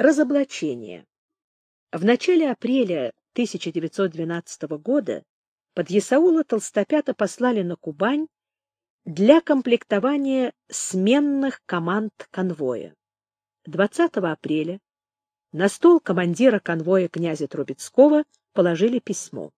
Разоблачение. В начале апреля 1912 года подъясаула Толстопята послали на Кубань для комплектования сменных команд конвоя. 20 апреля на стол командира конвоя князя Трубецкого положили письмо.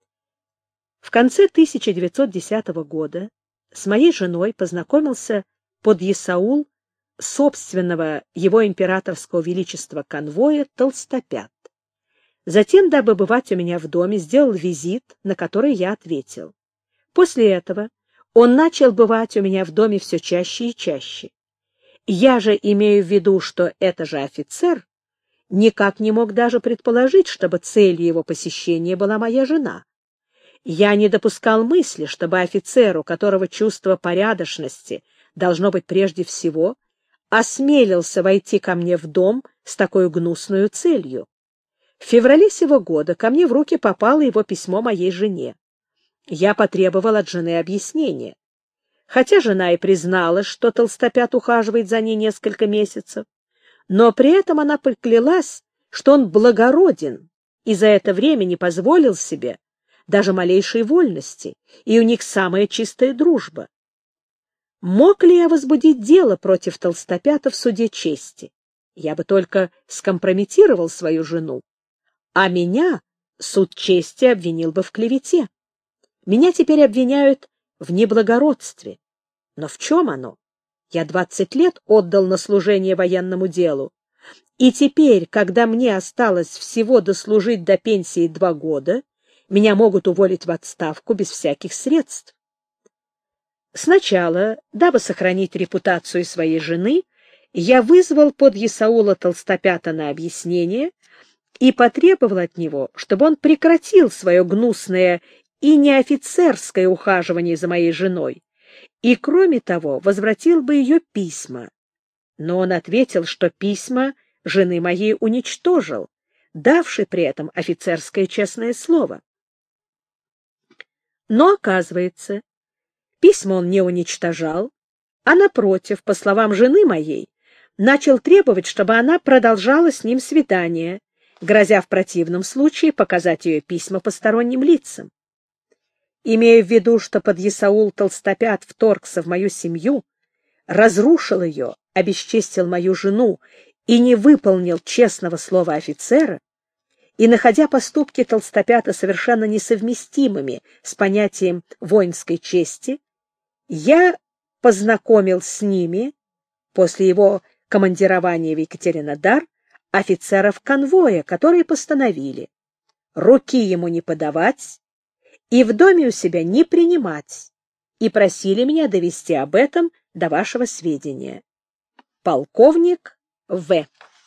В конце 1910 года с моей женой познакомился подъясаул собственного его императорского величества конвоя Толстопят. Затем, дабы бывать у меня в доме, сделал визит, на который я ответил. После этого он начал бывать у меня в доме все чаще и чаще. Я же имею в виду, что это же офицер, никак не мог даже предположить, чтобы целью его посещения была моя жена. Я не допускал мысли, чтобы офицеру, которого чувство порядочности должно быть прежде всего, осмелился войти ко мне в дом с такой гнусной целью. В феврале сего года ко мне в руки попало его письмо моей жене. Я потребовал от жены объяснения. Хотя жена и призналась, что Толстопят ухаживает за ней несколько месяцев, но при этом она поклялась, что он благороден и за это время не позволил себе даже малейшей вольности, и у них самая чистая дружба. Мог ли я возбудить дело против Толстопята в суде чести? Я бы только скомпрометировал свою жену, а меня суд чести обвинил бы в клевете. Меня теперь обвиняют в неблагородстве. Но в чем оно? Я 20 лет отдал на служение военному делу, и теперь, когда мне осталось всего дослужить до пенсии 2 года, меня могут уволить в отставку без всяких средств. Сначала, дабы сохранить репутацию своей жены, я вызвал подъясаула Толстопята на объяснение и потребовал от него, чтобы он прекратил свое гнусное и неофицерское ухаживание за моей женой, и, кроме того, возвратил бы ее письма. Но он ответил, что письма жены моей уничтожил, давший при этом офицерское честное слово. Но, оказывается, письма он не уничтожал, а, напротив, по словам жены моей, начал требовать, чтобы она продолжала с ним свидание, грозя в противном случае показать ее письма посторонним лицам. Имея в виду, что подъясаул Толстопят вторгся в мою семью, разрушил ее, обесчестил мою жену и не выполнил честного слова офицера, и, находя поступки Толстопята совершенно несовместимыми с понятием воинской чести, я познакомил с ними, после его командирования в Екатеринодар, офицеров конвоя, которые постановили руки ему не подавать и в доме у себя не принимать, и просили меня довести об этом до вашего сведения. Полковник В.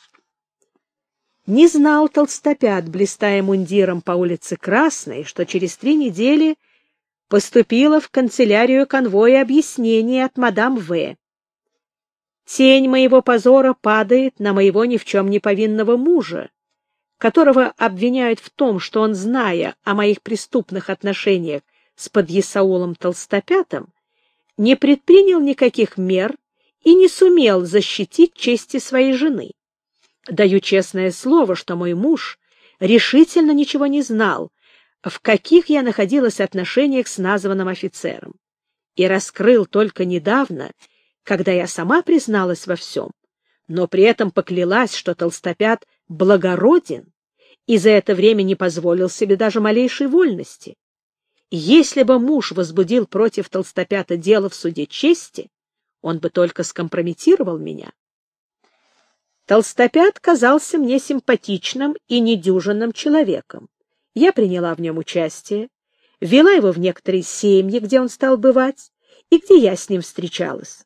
Не знал Толстопят, блистая мундиром по улице Красной, что через 3 недели поступило в канцелярию конвоя объяснение от мадам В. Тень моего позора падает на моего ни в чем не повинного мужа, которого обвиняют в том, что он, зная о моих преступных отношениях с подъясаулом Толстопятом, не предпринял никаких мер и не сумел защитить чести своей жены. Даю честное слово, что мой муж решительно ничего не знал, в каких я находилась отношениях с названным офицером, и раскрыл только недавно, когда я сама призналась во всем, но при этом поклялась, что Толстопят благороден и за это время не позволил себе даже малейшей вольности. Если бы муж возбудил против Толстопята дело в суде чести, он бы только скомпрометировал меня. Толстопят казался мне симпатичным и недюжинным человеком. Я приняла в нем участие, ввела его в некоторые семьи, где он стал бывать, и где я с ним встречалась.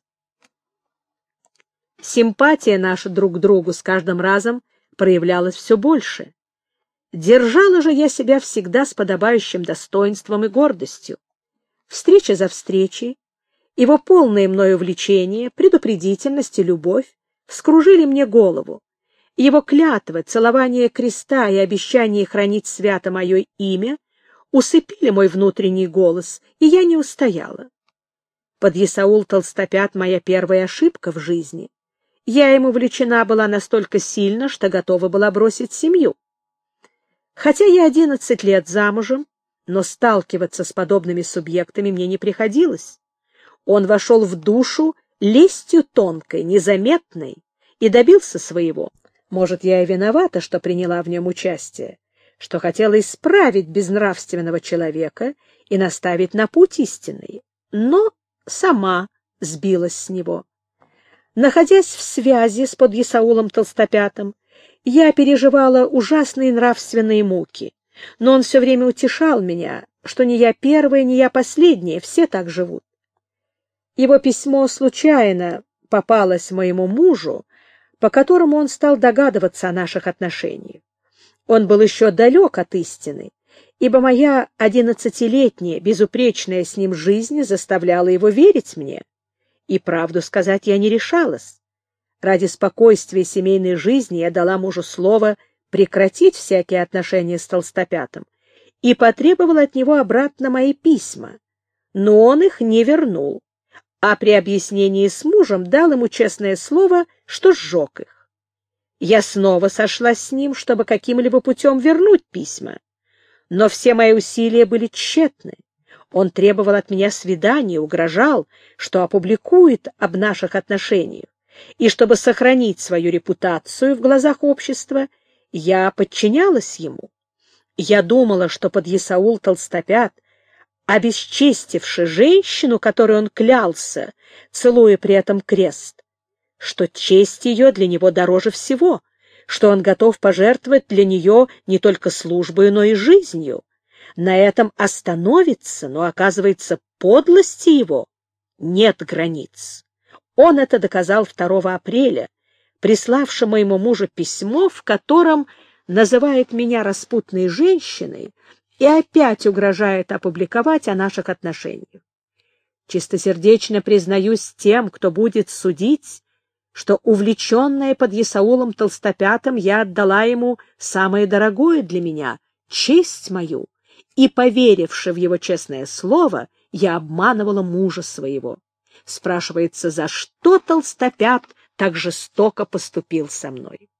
Симпатия наша друг к другу с каждым разом проявлялась все больше. Держала же я себя всегда с подобающим достоинством и гордостью. Встреча за встречей, его полное мною влечение, предупредительность и любовь вскружили мне голову. Его клятвы, целование креста и обещание хранить свято мое имя усыпили мой внутренний голос, и я не устояла. Подъясаул Толстопят — моя первая ошибка в жизни. Я ему влечена была настолько сильно, что готова была бросить семью. Хотя я 11 лет замужем, но сталкиваться с подобными субъектами мне не приходилось. Он вошел в душу лестью тонкой, незаметной, и добился своего. Может, я и виновата, что приняла в нем участие, что хотела исправить безнравственного человека и наставить на путь истинный, но сама сбилась с него. Находясь в связи с подъясаулом Толстопятым, я переживала ужасные нравственные муки, но он все время утешал меня, что не я первая, не я последняя, все так живут. Его письмо случайно попалось моему мужу, по которому он стал догадываться о наших отношениях. Он был еще далек от истины, ибо моя 11-летняя, безупречная с ним жизнь заставляла его верить мне. И правду сказать я не решалась. Ради спокойствия семейной жизни я дала мужу слово прекратить всякие отношения с Толстопятым и потребовала от него обратно мои письма, но он их не вернул, а при объяснении с мужем дал ему честное слово, что сжег их. Я снова сошлась с ним, чтобы каким-либо путем вернуть письма, но все мои усилия были тщетны. Он требовал от меня свидания, угрожал, что опубликует об наших отношениях, и чтобы сохранить свою репутацию в глазах общества, я подчинялась ему. Я думала, что подъясаул Толстопят, обесчестивший женщину, которой он клялся, целуя при этом крест, что честь ее для него дороже всего, что он готов пожертвовать для нее не только службой, но и жизнью. На этом остановится, но, оказывается, подлости его нет границ. Он это доказал 2 апреля, приславши моему мужу письмо, в котором называет меня распутной женщиной и опять угрожает опубликовать о наших отношениях. Чистосердечно признаюсь тем, кто будет судить, что, увлеченная подъясаулом Толстопятым, я отдала ему самое дорогое для меня — честь мою, и, поверивши в его честное слово, я обманывала мужа своего. Спрашивается, за что Толстопят так жестоко поступил со мной?